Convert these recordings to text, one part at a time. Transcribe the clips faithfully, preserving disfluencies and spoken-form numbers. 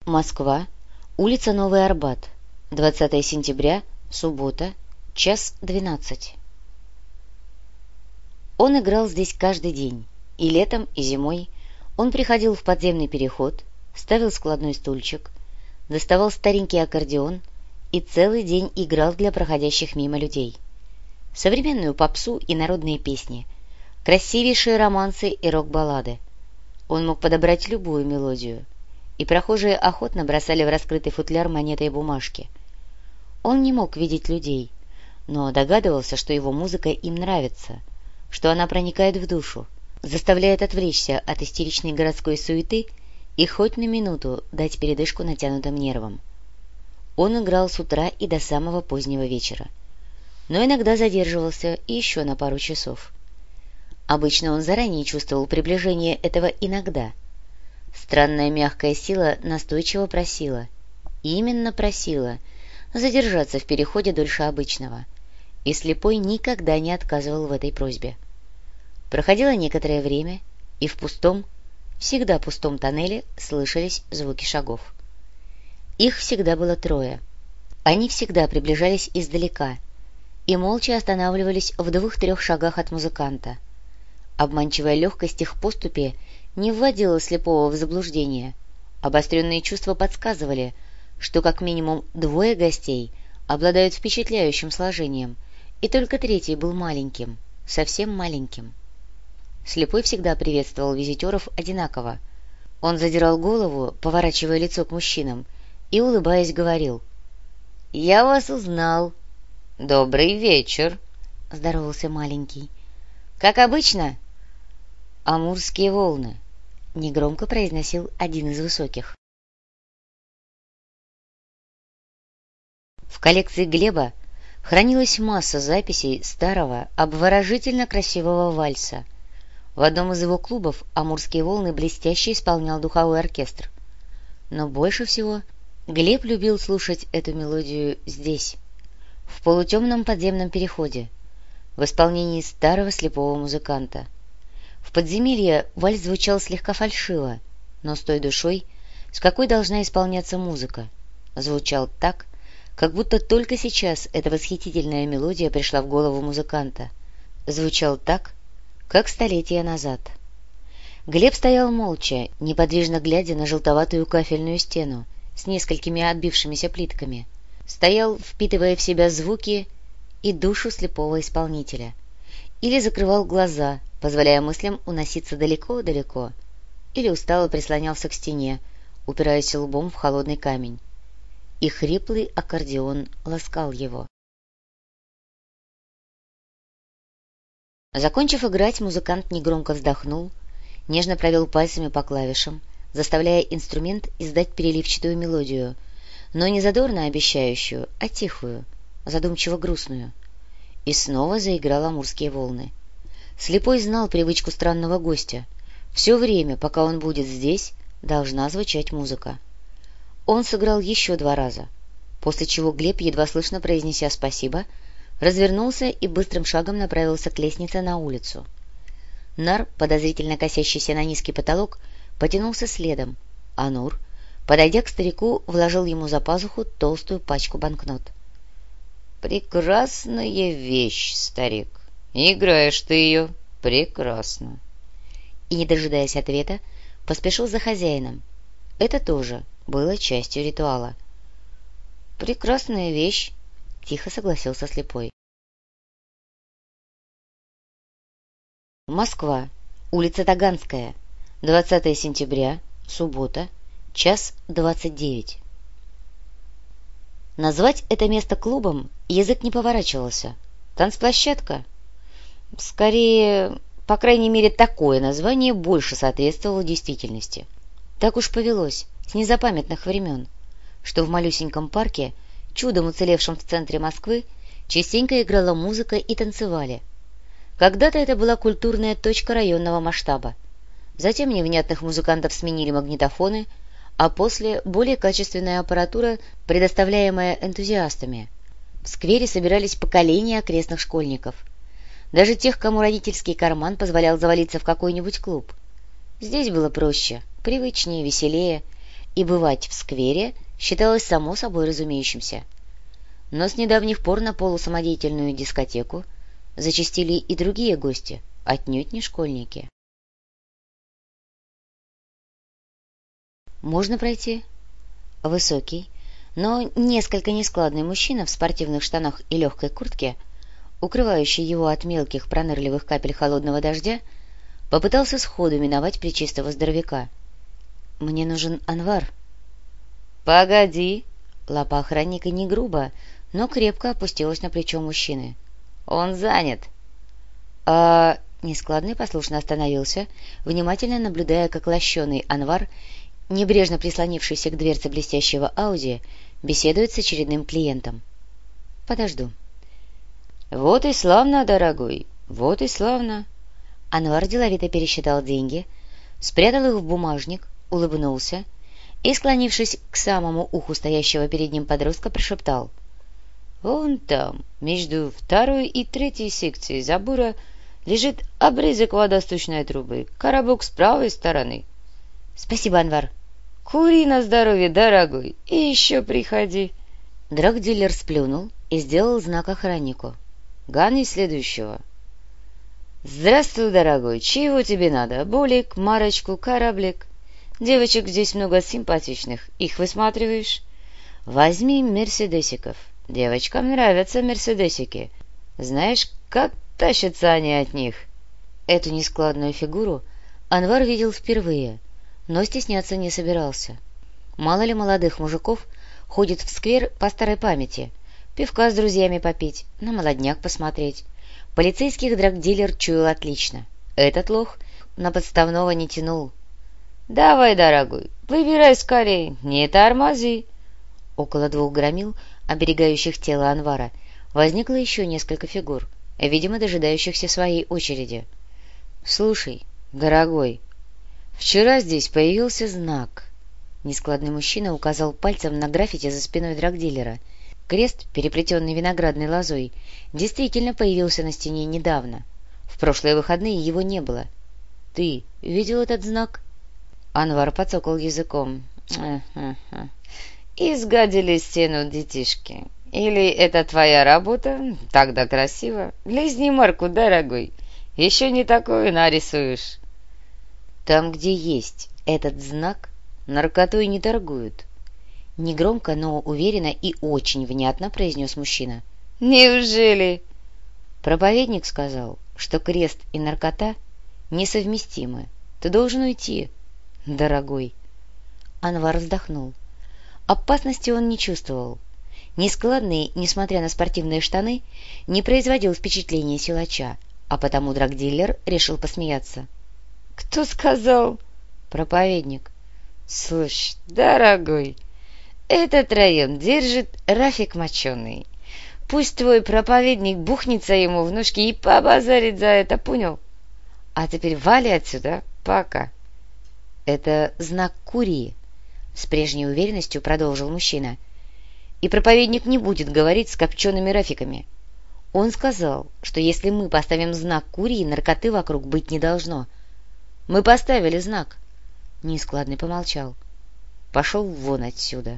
Москва, улица Новый Арбат, двадцатое сентября, суббота, час двенадцать. Он играл здесь каждый день, и летом, и зимой. Он приходил в подземный переход, ставил складной стульчик, доставал старенький аккордеон и целый день играл для проходящих мимо людей. Современную попсу и народные песни, красивейшие романсы и рок-баллады. Он мог подобрать любую мелодию, и прохожие охотно бросали в раскрытый футляр монеты и бумажки. Он не мог видеть людей, но догадывался, что его музыка им нравится, что она проникает в душу, заставляет отвлечься от истеричной городской суеты и хоть на минуту дать передышку натянутым нервам. Он играл с утра и до самого позднего вечера, но иногда задерживался еще на пару часов. Обычно он заранее чувствовал приближение этого «иногда». Странная мягкая сила настойчиво просила, именно просила, задержаться в переходе дольше обычного, и слепой никогда не отказывал в этой просьбе. Проходило некоторое время, и в пустом, всегда пустом тоннеле слышались звуки шагов. Их всегда было трое. Они всегда приближались издалека и молча останавливались в двух-трех шагах от музыканта. Обманчивая легкость их поступи не вводила слепого в заблуждение. Обостренные чувства подсказывали, что как минимум двое гостей обладают впечатляющим сложением, и только третий был маленьким, совсем маленьким. Слепой всегда приветствовал визитеров одинаково. Он задирал голову, поворачивая лицо к мужчинам, и, улыбаясь, говорил: «Я вас узнал». «Добрый вечер», — здоровался маленький. «Как обычно?» «Амурские волны», — негромко произносил один из высоких. В коллекции Глеба хранилась масса записей старого, обворожительно красивого вальса. В одном из его клубов «Амурские волны» блестяще исполнял духовой оркестр. Но больше всего Глеб любил слушать эту мелодию здесь, в полутемном подземном переходе, в исполнении старого слепого музыканта. В подземелье вальс звучал слегка фальшиво, но с той душой, с какой должна исполняться музыка. Звучал так, как будто только сейчас эта восхитительная мелодия пришла в голову музыканта. Звучал так, как столетия назад. Глеб стоял молча, неподвижно глядя на желтоватую кафельную стену с несколькими отбившимися плитками. Стоял, впитывая в себя звуки и душу слепого исполнителя. Или закрывал глаза, позволяя мыслям уноситься далеко-далеко, или устало прислонялся к стене, упираясь лбом в холодный камень. И хриплый аккордеон ласкал его. Закончив играть, музыкант негромко вздохнул, нежно провел пальцами по клавишам, заставляя инструмент издать переливчатую мелодию, но не задорно обещающую, а тихую, задумчиво грустную. И снова заиграл «Амурские волны». Слепой знал привычку странного гостя. Все время, пока он будет здесь, должна звучать музыка. Он сыграл еще два раза, после чего Глеб, едва слышно произнеся «спасибо», развернулся и быстрым шагом направился к лестнице на улицу. Нар, подозрительно косящийся на низкий потолок, потянулся следом, а Нур, подойдя к старику, вложил ему за пазуху толстую пачку банкнот. «Прекрасная вещь, старик. Играешь ты ее прекрасно». И, не дожидаясь ответа, поспешил за хозяином. Это тоже было частью ритуала. «Прекрасная вещь», — тихо согласился слепой. Москва, улица Таганская, двадцатое сентября, суббота, час двадцать девять. Назвать это место клубом язык не поворачивался. Танцплощадка? Скорее, по крайней мере, такое название больше соответствовало действительности. Так уж повелось с незапамятных времен, что в малюсеньком парке, чудом уцелевшем в центре Москвы, частенько играла музыка и танцевали. Когда-то это была культурная точка районного масштаба. Затем невнятных музыкантов сменили магнитофоны, а после более качественная аппаратура, предоставляемая энтузиастами. В сквере собирались поколения окрестных школьников, даже тех, кому родительский карман позволял завалиться в какой-нибудь клуб. Здесь было проще, привычнее, веселее, и бывать в сквере считалось само собой разумеющимся. Но с недавних пор на полусамодеятельную дискотеку зачастили и другие гости, отнюдь не школьники. «Можно пройти?» Высокий, но несколько нескладный мужчина в спортивных штанах и легкой куртке, укрывающий его от мелких пронырливых капель холодного дождя, попытался сходу миновать плечистого здоровяка. «Мне нужен Анвар». «Погоди!» Лапа охранника не грубо, но крепко опустилась на плечо мужчины. «Он занят!» «А...» Нескладный послушно остановился, внимательно наблюдая, как лощеный Анвар, небрежно прислонившийся к дверце блестящего Ауди, беседует с очередным клиентом. «Подожду». «Вот и славно, дорогой, вот и славно!» Анвар деловито пересчитал деньги, спрятал их в бумажник, улыбнулся и, склонившись к самому уху стоящего перед ним подростка, прошептал: «Вон там, между второй и третьей секцией забора, лежит обрезок водосточной трубы, коробок с правой стороны». «Спасибо, Анвар». «Кури на здоровье, дорогой, и еще приходи». Драгдилер сплюнул и сделал знак охраннику. «Гони следующего». «Здравствуй, дорогой, чего тебе надо? Болик, марочку, кораблик? Девочек здесь много симпатичных, их высматриваешь? Возьми мерседесиков. Девочкам нравятся мерседесики. Знаешь, как тащатся они от них?» Эту нескладную фигуру Анвар видел впервые, но стесняться не собирался. Мало ли молодых мужиков ходит в сквер по старой памяти, пивка с друзьями попить, на молодняк посмотреть. Полицейских драгдилер чуял отлично. Этот лох на подставного не тянул. «Давай, дорогой, выбирай скорей, не тормози». Около двух громил, оберегающих тело Анвара, возникло еще несколько фигур, видимо, дожидающихся своей очереди. «Слушай, дорогой, вчера здесь появился знак». Нескладный мужчина указал пальцем на граффити за спиной драгдилера. Крест, переплетенный виноградной лозой, действительно появился на стене недавно. В прошлые выходные его не было. «Ты видел этот знак?» Анвар подсокал языком. «Ха-ха-ха. Изгадили стену детишки. Или это твоя работа? Тогда красиво. Лизни марку, дорогой. Еще не такое нарисуешь». «Там, где есть этот знак, наркотой не торгуют». Негромко, но уверенно и очень внятно произнес мужчина. «Неужели?» «Проповедник сказал, что крест и наркота несовместимы. Ты должен уйти, дорогой». Анвар вздохнул. Опасности он не чувствовал. Нескладный, несмотря на спортивные штаны, не производил впечатления силача, а потому драгдилер решил посмеяться. «Кто сказал?» «Проповедник». «Слушай, дорогой, этот район держит Рафик Моченый. Пусть твой проповедник бухнется ему в ножки и побазарит за это, понял? А теперь вали отсюда, пока». «Это знак Курии», — с прежней уверенностью продолжил мужчина. «И проповедник не будет говорить с копчеными рафиками. Он сказал, что если мы поставим знак Курии, наркоты вокруг быть не должно. Мы поставили знак». Нескладный помолчал. «Пошел вон отсюда».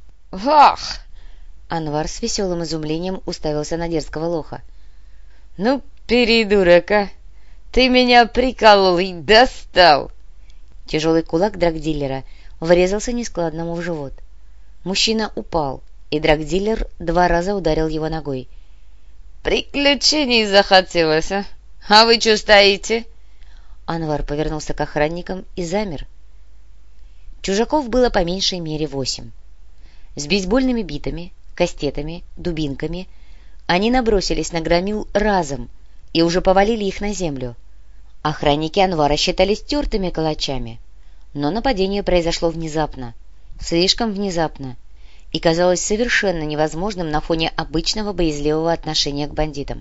«Ах!» Анвар с веселым изумлением уставился на дерзкого лоха. «Ну, передурок, а! Ты меня приколол и достал!» Тяжелый кулак драгдилера врезался нескладному в живот. Мужчина упал, и драгдилер два раза ударил его ногой. «Приключений захотелось, а? А вы что стоите?» Анвар повернулся к охранникам и замер. Чужаков было по меньшей мере восемь. С бейсбольными битами, кастетами, дубинками они набросились на громил разом и уже повалили их на землю. Охранники Анвара считались тертыми калачами, но нападение произошло внезапно, слишком внезапно, и казалось совершенно невозможным на фоне обычного боязливого отношения к бандитам.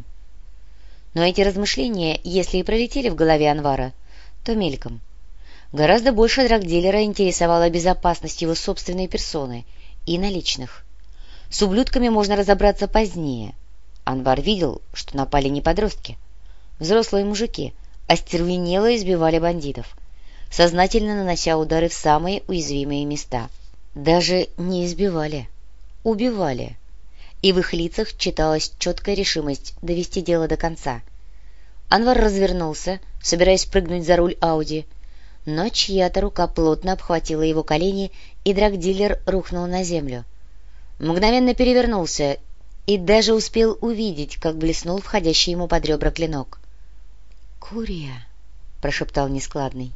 Но эти размышления, если и пролетели в голове Анвара, то мельком. Гораздо больше драгдилера интересовала безопасность его собственной персоны и наличных. С ублюдками можно разобраться позднее. Анвар видел, что напали не подростки. Взрослые мужики остервенело избивали бандитов, сознательно нанося удары в самые уязвимые места, Даже не избивали, убивали. И в их лицах читалась четкая решимость довести дело до конца. Анвар развернулся, собираясь прыгнуть за руль Ауди, но чья-то рука плотно обхватила его колени, и драгдилер рухнул на землю. Мгновенно перевернулся и даже успел увидеть, как блеснул входящий ему под ребра клинок. «Курия!» — прошептал нескладный.